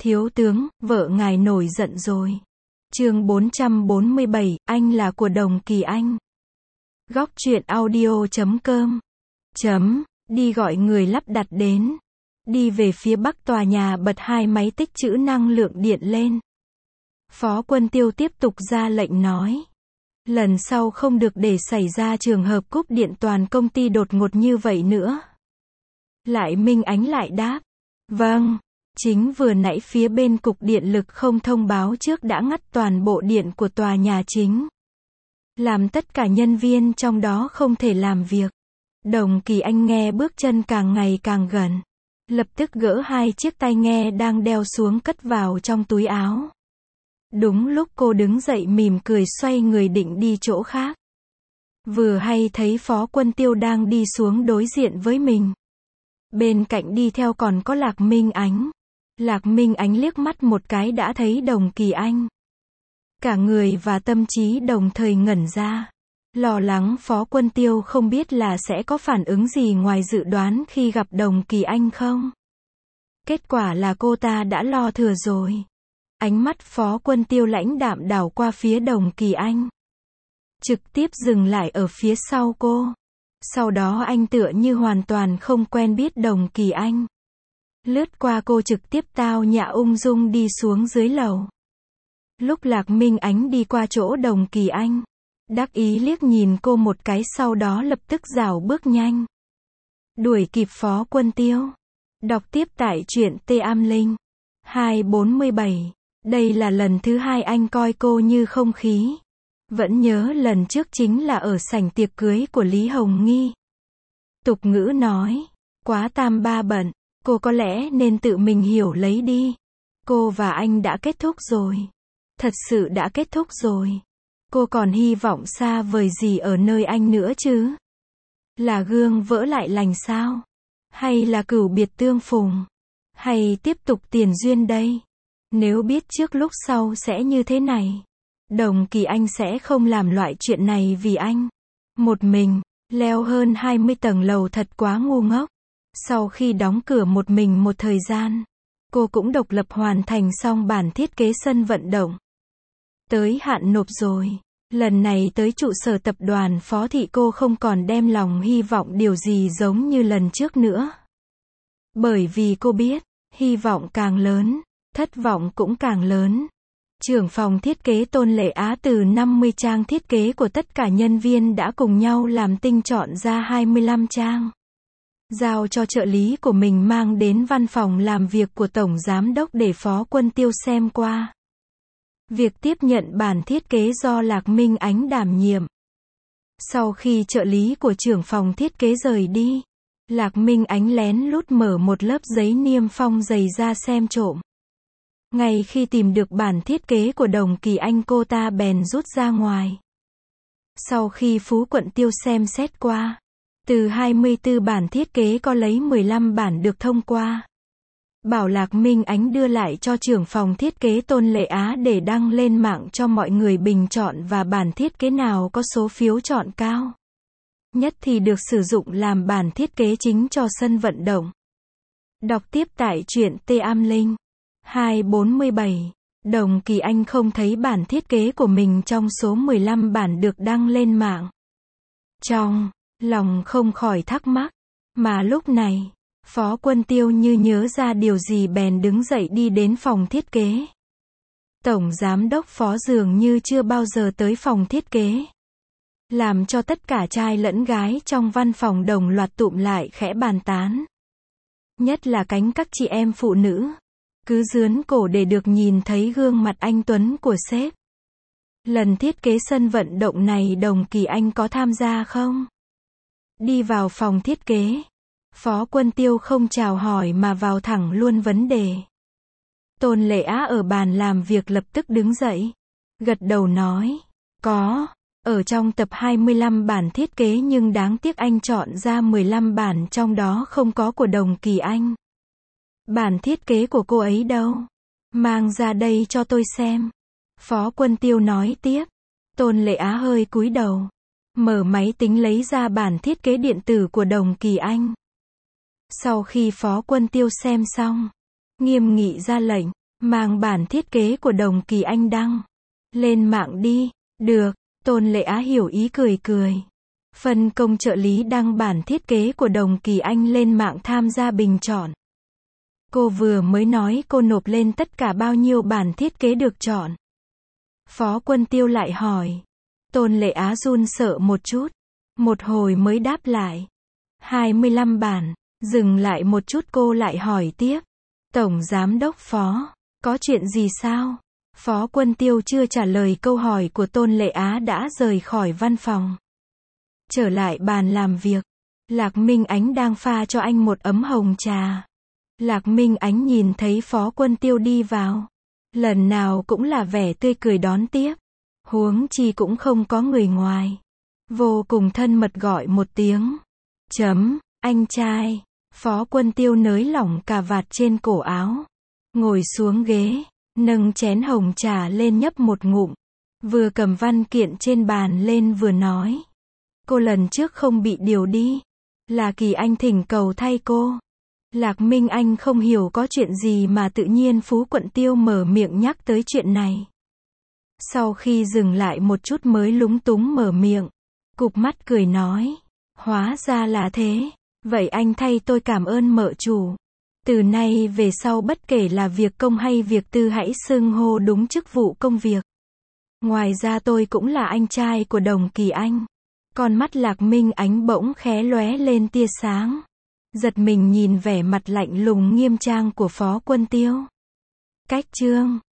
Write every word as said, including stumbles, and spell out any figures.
Thiếu tướng, vợ ngài nổi giận rồi. Chương bốn trăm bốn mươi bảy, anh là của Đồng Kỳ Anh. Góc truyện audio chấm com. Chấm, đi gọi người lắp đặt đến. Đi về phía bắc tòa nhà bật hai máy tích trữ năng lượng điện lên. Phó Quân Tiêu tiếp tục ra lệnh nói. Lần sau không được để xảy ra trường hợp cúp điện toàn công ty đột ngột như vậy nữa. Lại Minh Ánh lại đáp. Vâng. Chính vừa nãy phía bên cục điện lực không thông báo trước đã ngắt toàn bộ điện của tòa nhà chính. Làm tất cả nhân viên trong đó không thể làm việc. Đồng Kỳ Anh nghe bước chân càng ngày càng gần. Lập tức gỡ hai chiếc tai nghe đang đeo xuống cất vào trong túi áo. Đúng lúc cô đứng dậy mỉm cười xoay người định đi chỗ khác. Vừa hay thấy Phó Quân Tiêu đang đi xuống đối diện với mình. Bên cạnh đi theo còn có Lạc Minh Ánh. Lạc Minh Ánh liếc mắt một cái đã thấy Đồng Kỳ Anh. Cả người và tâm trí đồng thời ngẩn ra. Lo lắng Phó Quân Tiêu không biết là sẽ có phản ứng gì ngoài dự đoán khi gặp Đồng Kỳ Anh không. Kết quả là cô ta đã lo thừa rồi. Ánh mắt Phó Quân Tiêu lãnh đạm đảo qua phía Đồng Kỳ Anh. Trực tiếp dừng lại ở phía sau cô. Sau đó anh tựa như hoàn toàn không quen biết Đồng Kỳ Anh. Lướt qua cô trực tiếp tao nhã ung dung đi xuống dưới lầu. Lúc Lạc Minh Ánh đi qua chỗ Đồng Kỳ Anh, đắc ý liếc nhìn cô một cái sau đó lập tức rảo bước nhanh. Đuổi kịp Phó Quân Tiêu. Đọc tiếp tại truyện Tê Am Linh. hai bốn bảy. Đây là lần thứ hai anh coi cô như không khí. Vẫn nhớ lần trước chính là ở sảnh tiệc cưới của Lý Hồng Nghi. Tục ngữ nói, quá tam ba bận, cô có lẽ nên tự mình hiểu lấy đi. Cô và anh đã kết thúc rồi. Thật sự đã kết thúc rồi. Cô còn hy vọng xa vời gì ở nơi anh nữa chứ? Là gương vỡ lại lành sao? Hay là cửu biệt tương phùng? Hay tiếp tục tiền duyên đây? Nếu biết trước lúc sau sẽ như thế này, Đồng Kỳ Anh sẽ không làm loại chuyện này vì anh. Một mình, leo hơn hai mươi tầng lầu thật quá ngu ngốc. Sau khi đóng cửa một mình một thời gian, cô cũng độc lập hoàn thành xong bản thiết kế sân vận động. Tới hạn nộp rồi. Lần này tới trụ sở tập đoàn Phó Thị cô không còn đem lòng hy vọng điều gì giống như lần trước nữa. Bởi vì cô biết, hy vọng càng lớn, thất vọng cũng càng lớn. Trưởng phòng thiết kế Tôn Lệ Á từ năm mươi trang thiết kế của tất cả nhân viên đã cùng nhau làm tinh chọn ra hai mươi lăm trang. Giao cho trợ lý của mình mang đến văn phòng làm việc của Tổng Giám đốc để Phó Quân Tiêu xem qua. Việc tiếp nhận bản thiết kế do Lạc Minh Ánh đảm nhiệm. Sau khi trợ lý của trưởng phòng thiết kế rời đi, Lạc Minh Ánh lén lút mở một lớp giấy niêm phong dày ra xem trộm. Ngay khi tìm được bản thiết kế của Đồng Kỳ Anh cô ta bèn rút ra ngoài. Sau khi Phú Quận Tiêu xem xét qua, từ hai mươi tư bản thiết kế có lấy mười lăm bản được thông qua. Bảo Lạc Minh Ánh đưa lại cho trưởng phòng thiết kế Tôn Lệ Á để đăng lên mạng cho mọi người bình chọn và bản thiết kế nào có số phiếu chọn cao nhất thì được sử dụng làm bản thiết kế chính cho sân vận động. Đọc tiếp tại truyện Tê Am Linh. hai bốn bảy. Đồng Kỳ Anh không thấy bản thiết kế của mình trong số mười lăm bản được đăng lên mạng. Trong lòng không khỏi thắc mắc. Mà lúc này, Phó Quân Tiêu như nhớ ra điều gì bèn đứng dậy đi đến phòng thiết kế. Tổng Giám đốc Phó dường như chưa bao giờ tới phòng thiết kế. Làm cho tất cả trai lẫn gái trong văn phòng đồng loạt tụm lại khẽ bàn tán. Nhất là cánh các chị em phụ nữ. Cứ dướn cổ để được nhìn thấy gương mặt anh tuấn của sếp. Lần thiết kế sân vận động này Đồng Kỳ Anh có tham gia không? Đi vào phòng thiết kế. Phó Quân Tiêu không chào hỏi mà vào thẳng luôn vấn đề. Tôn Lệ Á ở bàn làm việc lập tức đứng dậy. Gật đầu nói. Có. Ở trong tập hai mươi lăm bản thiết kế nhưng đáng tiếc anh chọn ra mười lăm bản trong đó không có của Đồng Kỳ Anh. Bản thiết kế của cô ấy đâu? Mang ra đây cho tôi xem. Phó Quân Tiêu nói tiếp. Tôn Lệ Á hơi cúi đầu. Mở máy tính lấy ra bản thiết kế điện tử của Đồng Kỳ Anh. Sau khi Phó Quân Tiêu xem xong, nghiêm nghị ra lệnh. Mang bản thiết kế của Đồng Kỳ Anh đăng lên mạng đi. Được, Tôn Lệ Á hiểu ý cười cười. Phân công trợ lý đăng bản thiết kế của Đồng Kỳ Anh lên mạng tham gia bình chọn. Cô vừa mới nói cô nộp lên tất cả bao nhiêu bản thiết kế được chọn. Phó Quân Tiêu lại hỏi. Tôn Lệ Á run sợ một chút. Một hồi mới đáp lại. hai mươi lăm bản. Dừng lại một chút cô lại hỏi tiếp. Tổng Giám đốc Phó, có chuyện gì sao? Phó Quân Tiêu chưa trả lời câu hỏi của Tôn Lệ Á đã rời khỏi văn phòng. Trở lại bàn làm việc. Lạc Minh Ánh đang pha cho anh một ấm hồng trà. Lạc Minh Ánh nhìn thấy Phó Quân Tiêu đi vào. Lần nào cũng là vẻ tươi cười đón tiếp. Huống chi cũng không có người ngoài. Vô cùng thân mật gọi một tiếng. Chấm, anh trai. Phó Quân Tiêu nới lỏng cà vạt trên cổ áo. Ngồi xuống ghế. Nâng chén hồng trà lên nhấp một ngụm. Vừa cầm văn kiện trên bàn lên vừa nói. Cô lần trước không bị điều đi. Là Kỳ Anh thỉnh cầu thay cô. Lạc Minh Anh không hiểu có chuyện gì mà tự nhiên Phú Quận Tiêu mở miệng nhắc tới chuyện này. Sau khi dừng lại một chút mới lúng túng mở miệng. Cụp mắt cười nói. Hóa ra là thế. Vậy anh thay tôi cảm ơn mợ chủ. Từ nay về sau bất kể là việc công hay việc tư hãy xưng hô đúng chức vụ công việc. Ngoài ra tôi cũng là anh trai của Đồng Kỳ Anh. Con mắt Lạc Minh Ánh bỗng khé lóe lên tia sáng. Giật mình nhìn vẻ mặt lạnh lùng nghiêm trang của Phó Quân Tiêu. Cách chương